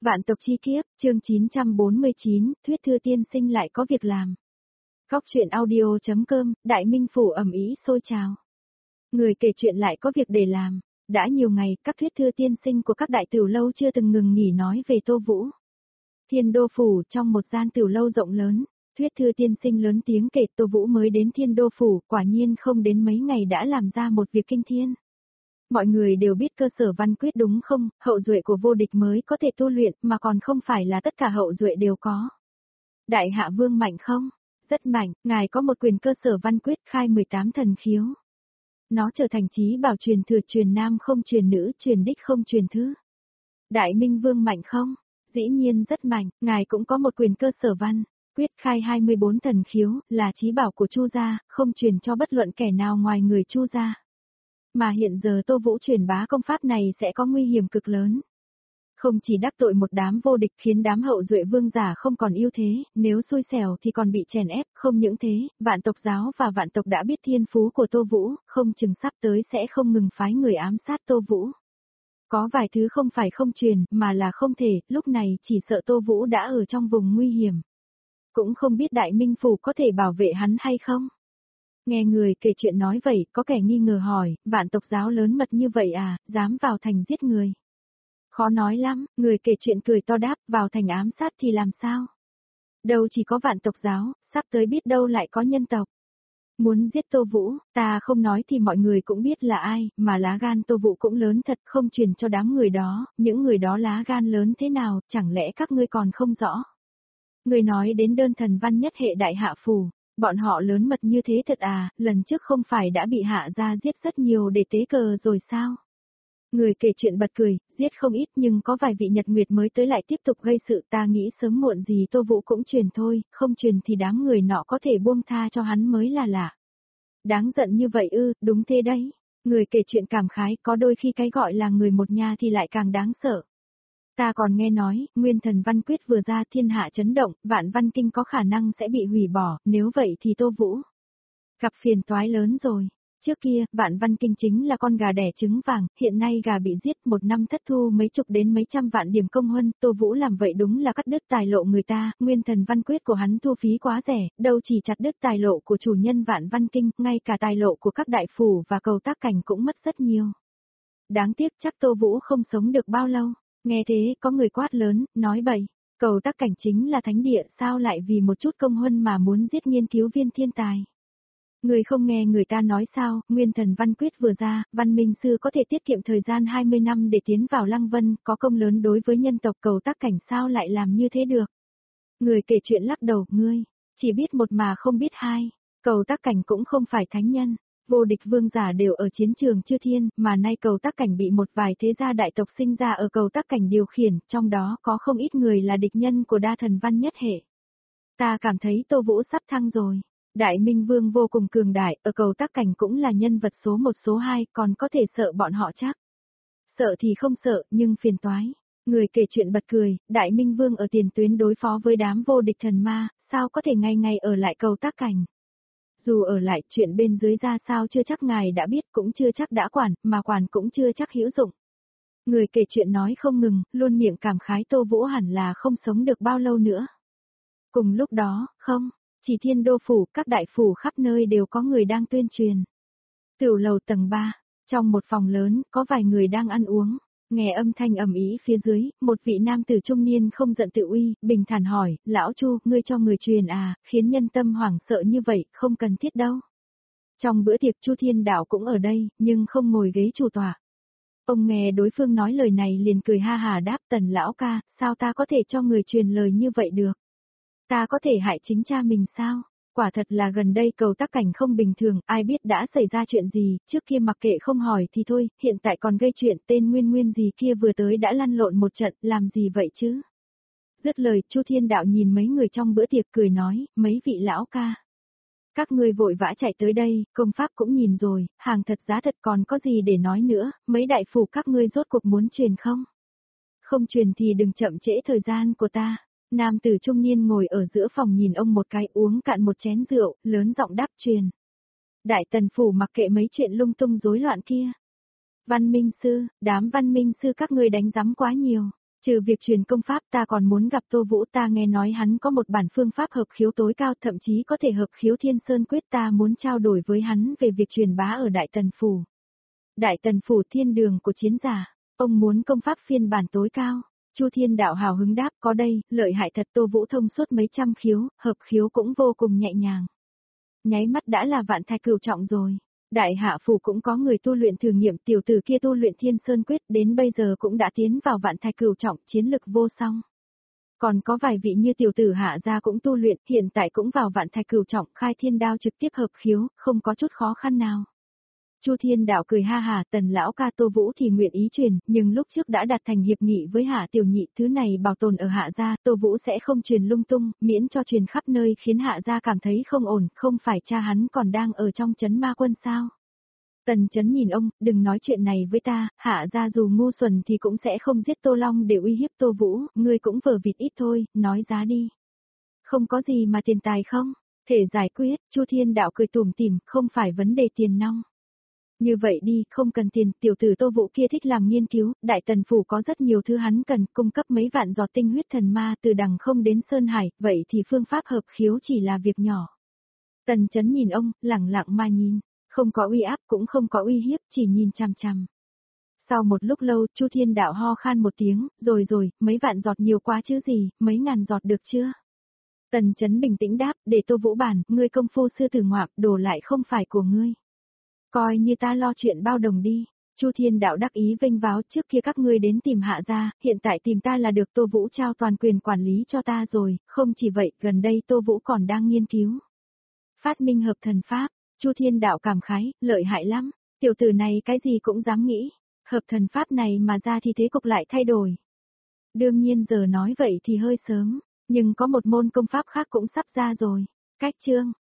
Vạn tộc chi kiếp, chương 949, Thuyết Thư tiên sinh lại có việc làm. Góc truyện audio.com, Đại Minh Phủ ầm ĩ sôi trào. Người kể chuyện lại có việc để làm. Đã nhiều ngày, các thuyết thư tiên sinh của các đại tiểu lâu chưa từng ngừng nghỉ nói về Tô Vũ. Thiên Đô Phủ, trong một gian tiểu lâu rộng lớn, thuyết thư tiên sinh lớn tiếng kể Tô Vũ mới đến Thiên Đô Phủ, quả nhiên không đến mấy ngày đã làm ra một việc kinh thiên. Mọi người đều biết cơ sở văn quyết đúng không, hậu duệ của vô địch mới có thể tu luyện mà còn không phải là tất cả hậu duệ đều có. Đại hạ vương mạnh không? Rất mạnh, ngài có một quyền cơ sở văn quyết khai 18 thần khiếu. Nó trở thành chí bảo truyền thừa, truyền nam không truyền nữ, truyền đích không truyền thứ. Đại Minh Vương mạnh không? Dĩ nhiên rất mạnh, ngài cũng có một quyền cơ sở văn quyết khai 24 thần khiếu, là chí bảo của Chu gia, không truyền cho bất luận kẻ nào ngoài người Chu gia. Mà hiện giờ Tô Vũ truyền bá công pháp này sẽ có nguy hiểm cực lớn. Không chỉ đắc tội một đám vô địch khiến đám hậu duệ vương giả không còn ưu thế, nếu xui xẻo thì còn bị chèn ép, không những thế, vạn tộc giáo và vạn tộc đã biết thiên phú của Tô Vũ, không chừng sắp tới sẽ không ngừng phái người ám sát Tô Vũ. Có vài thứ không phải không truyền, mà là không thể, lúc này chỉ sợ Tô Vũ đã ở trong vùng nguy hiểm. Cũng không biết Đại Minh Phủ có thể bảo vệ hắn hay không. Nghe người kể chuyện nói vậy, có kẻ nghi ngờ hỏi, vạn tộc giáo lớn mật như vậy à, dám vào thành giết người. Khó nói lắm, người kể chuyện cười to đáp, vào thành ám sát thì làm sao? Đâu chỉ có vạn tộc giáo, sắp tới biết đâu lại có nhân tộc. Muốn giết Tô Vũ, ta không nói thì mọi người cũng biết là ai, mà lá gan Tô Vũ cũng lớn thật, không truyền cho đám người đó, những người đó lá gan lớn thế nào, chẳng lẽ các ngươi còn không rõ? Người nói đến đơn thần văn nhất hệ đại hạ phủ. Bọn họ lớn mật như thế thật à, lần trước không phải đã bị hạ gia giết rất nhiều để tế cờ rồi sao? Người kể chuyện bật cười, giết không ít nhưng có vài vị Nhật Nguyệt mới tới lại tiếp tục gây sự, ta nghĩ sớm muộn gì Tô Vũ cũng truyền thôi, không truyền thì đám người nọ có thể buông tha cho hắn mới là lạ. Đáng giận như vậy ư, đúng thế đấy. Người kể chuyện cảm khái, có đôi khi cái gọi là người một nhà thì lại càng đáng sợ. Ta còn nghe nói, nguyên thần văn quyết vừa ra thiên hạ chấn động, vạn văn kinh có khả năng sẽ bị hủy bỏ, nếu vậy thì Tô Vũ gặp phiền toái lớn rồi. Trước kia, vạn văn kinh chính là con gà đẻ trứng vàng, hiện nay gà bị giết, một năm thất thu mấy chục đến mấy trăm vạn điểm công huân, Tô Vũ làm vậy đúng là cắt đứt tài lộ người ta, nguyên thần văn quyết của hắn thu phí quá rẻ, đâu chỉ chặt đứt tài lộ của chủ nhân vạn văn kinh, ngay cả tài lộ của các đại phủ và cầu tác cảnh cũng mất rất nhiều. Đáng tiếc chắc Tô Vũ không sống được bao lâu. Nghe thế, có người quát lớn, nói bậy, cầu tác cảnh chính là thánh địa, sao lại vì một chút công huân mà muốn giết nghiên cứu viên thiên tài. Người không nghe người ta nói sao, nguyên thần văn quyết vừa ra, văn minh sư có thể tiết kiệm thời gian 20 năm để tiến vào Lăng Vân, có công lớn đối với nhân tộc, cầu tác cảnh sao lại làm như thế được. Người kể chuyện lắc đầu, ngươi, chỉ biết một mà không biết hai, cầu tác cảnh cũng không phải thánh nhân. Vô địch vương giả đều ở chiến trường chư thiên, mà nay cầu tác cảnh bị một vài thế gia đại tộc sinh ra ở cầu tác cảnh điều khiển, trong đó có không ít người là địch nhân của đa thần văn nhất hệ. Ta cảm thấy Tô Vũ sắp thăng rồi. Đại Minh Vương vô cùng cường đại, ở cầu tác cảnh cũng là nhân vật số 1 số 2, còn có thể sợ bọn họ chắc. Sợ thì không sợ, nhưng phiền toái. Người kể chuyện bật cười, Đại Minh Vương ở tiền tuyến đối phó với đám vô địch thần ma, sao có thể ngày ngày ở lại cầu tác cảnh. Dù ở lại, chuyện bên dưới ra sao chưa chắc ngài đã biết, cũng chưa chắc đã quản, mà quản cũng chưa chắc hữu dụng. Người kể chuyện nói không ngừng, luôn miệng cảm khái Tô Vũ hẳn là không sống được bao lâu nữa. Cùng lúc đó, không, chỉ Thiên Đô Phủ, các đại phủ khắp nơi đều có người đang tuyên truyền. Tiểu lầu tầng 3, trong một phòng lớn, có vài người đang ăn uống. Nghe âm thanh ầm ĩ phía dưới, một vị nam tử trung niên không giận tự uy, bình thản hỏi, lão Chu, ngươi cho người truyền à, khiến nhân tâm hoảng sợ như vậy, không cần thiết đâu. Trong bữa tiệc Chu Thiên Đạo cũng ở đây, nhưng không ngồi ghế chủ tọa. Ông nghe đối phương nói lời này liền cười ha hà đáp, Tần lão ca, sao ta có thể cho người truyền lời như vậy được? Ta có thể hại chính cha mình sao? Quả thật là gần đây cầu tác cảnh không bình thường, ai biết đã xảy ra chuyện gì, trước kia mặc kệ không hỏi thì thôi, hiện tại còn gây chuyện, tên nguyên nguyên gì kia vừa tới đã lăn lộn một trận, làm gì vậy chứ? Dứt lời, Chu Thiên Đạo nhìn mấy người trong bữa tiệc cười nói, mấy vị lão ca. Các ngươi vội vã chạy tới đây, công pháp cũng nhìn rồi, hàng thật giá thật còn có gì để nói nữa, mấy đại phủ các ngươi rốt cuộc muốn truyền không? Không truyền thì đừng chậm trễ thời gian của ta. Nam tử trung niên ngồi ở giữa phòng nhìn ông một cái uống cạn một chén rượu, lớn giọng đáp truyền. Đại tần phủ mặc kệ mấy chuyện lung tung rối loạn kia. Văn minh sư, đám văn minh sư các ngươi đánh giám quá nhiều. Trừ việc truyền công pháp ta còn muốn gặp Tô Vũ, ta nghe nói hắn có một bản phương pháp hợp khiếu tối cao, thậm chí có thể hợp khiếu Thiên Sơn Quyết, ta muốn trao đổi với hắn về việc truyền bá ở Đại Tần Phủ. Đại Tần Phủ thiên đường của chiến giả, ông muốn công pháp phiên bản tối cao. Chu Thiên Đạo hào hứng đáp, có đây, lợi hại thật. Tô Vũ thông suốt mấy trăm khiếu, hợp khiếu cũng vô cùng nhẹ nhàng. Nháy mắt đã là vạn thạch cửu trọng rồi. Đại Hạ Phủ cũng có người tu luyện thử nghiệm, tiểu tử kia tu luyện Thiên Sơn Quyết đến bây giờ cũng đã tiến vào vạn thạch cửu trọng, chiến lực vô song. Còn có vài vị như tiểu tử Hạ gia cũng tu luyện, hiện tại cũng vào vạn thạch cửu trọng, khai thiên đao trực tiếp hợp khiếu, không có chút khó khăn nào. Chu Thiên Đạo cười ha hà, Tần lão ca Tô Vũ thì nguyện ý truyền, nhưng lúc trước đã đặt thành hiệp nghị với Hạ tiểu nhị, thứ này bảo tồn ở Hạ gia, Tô Vũ sẽ không truyền lung tung, miễn cho truyền khắp nơi khiến Hạ gia cảm thấy không ổn, không phải cha hắn còn đang ở trong trấn ma quân sao? Tần Chấn nhìn ông, đừng nói chuyện này với ta, Hạ gia dù ngu xuẩn thì cũng sẽ không giết Tô Long để uy hiếp Tô Vũ, ngươi cũng vờ vịt ít thôi, nói giá đi. Không có gì mà tiền tài không? Thể giải quyết, Chu Thiên Đạo cười tủm tỉm, không phải vấn đề tiền nong. Như vậy đi, không cần tiền, tiểu tử Tô Vũ kia thích làm nghiên cứu, Đại Tần Phủ có rất nhiều thứ hắn cần, cung cấp mấy vạn giọt tinh huyết thần ma từ đằng không đến Sơn Hải, vậy thì phương pháp hợp khiếu chỉ là việc nhỏ. Tần Chấn nhìn ông, lẳng lặng mà nhìn, không có uy áp cũng không có uy hiếp, chỉ nhìn chằm chằm. Sau một lúc lâu, Chu Thiên Đạo ho khan một tiếng, rồi, mấy vạn giọt nhiều quá chứ gì, mấy ngàn giọt được chưa? Tần Chấn bình tĩnh đáp, để Tô Vũ bản, ngươi công phu sư tử ngoạm, đổ lại không phải của ngươi. Coi như ta lo chuyện bao đồng đi. Chu Thiên Đạo đắc ý vênh váo, trước kia các ngươi đến tìm Hạ gia, hiện tại tìm ta là được. Tô Vũ trao toàn quyền quản lý cho ta rồi, không chỉ vậy, gần đây Tô Vũ còn đang nghiên cứu phát minh hợp thần pháp. Chu Thiên Đạo cảm khái, lợi hại lắm, tiểu tử này cái gì cũng dám nghĩ, hợp thần pháp này mà ra thì thế cục lại thay đổi. Đương nhiên giờ nói vậy thì hơi sớm, nhưng có một môn công pháp khác cũng sắp ra rồi. Cách chương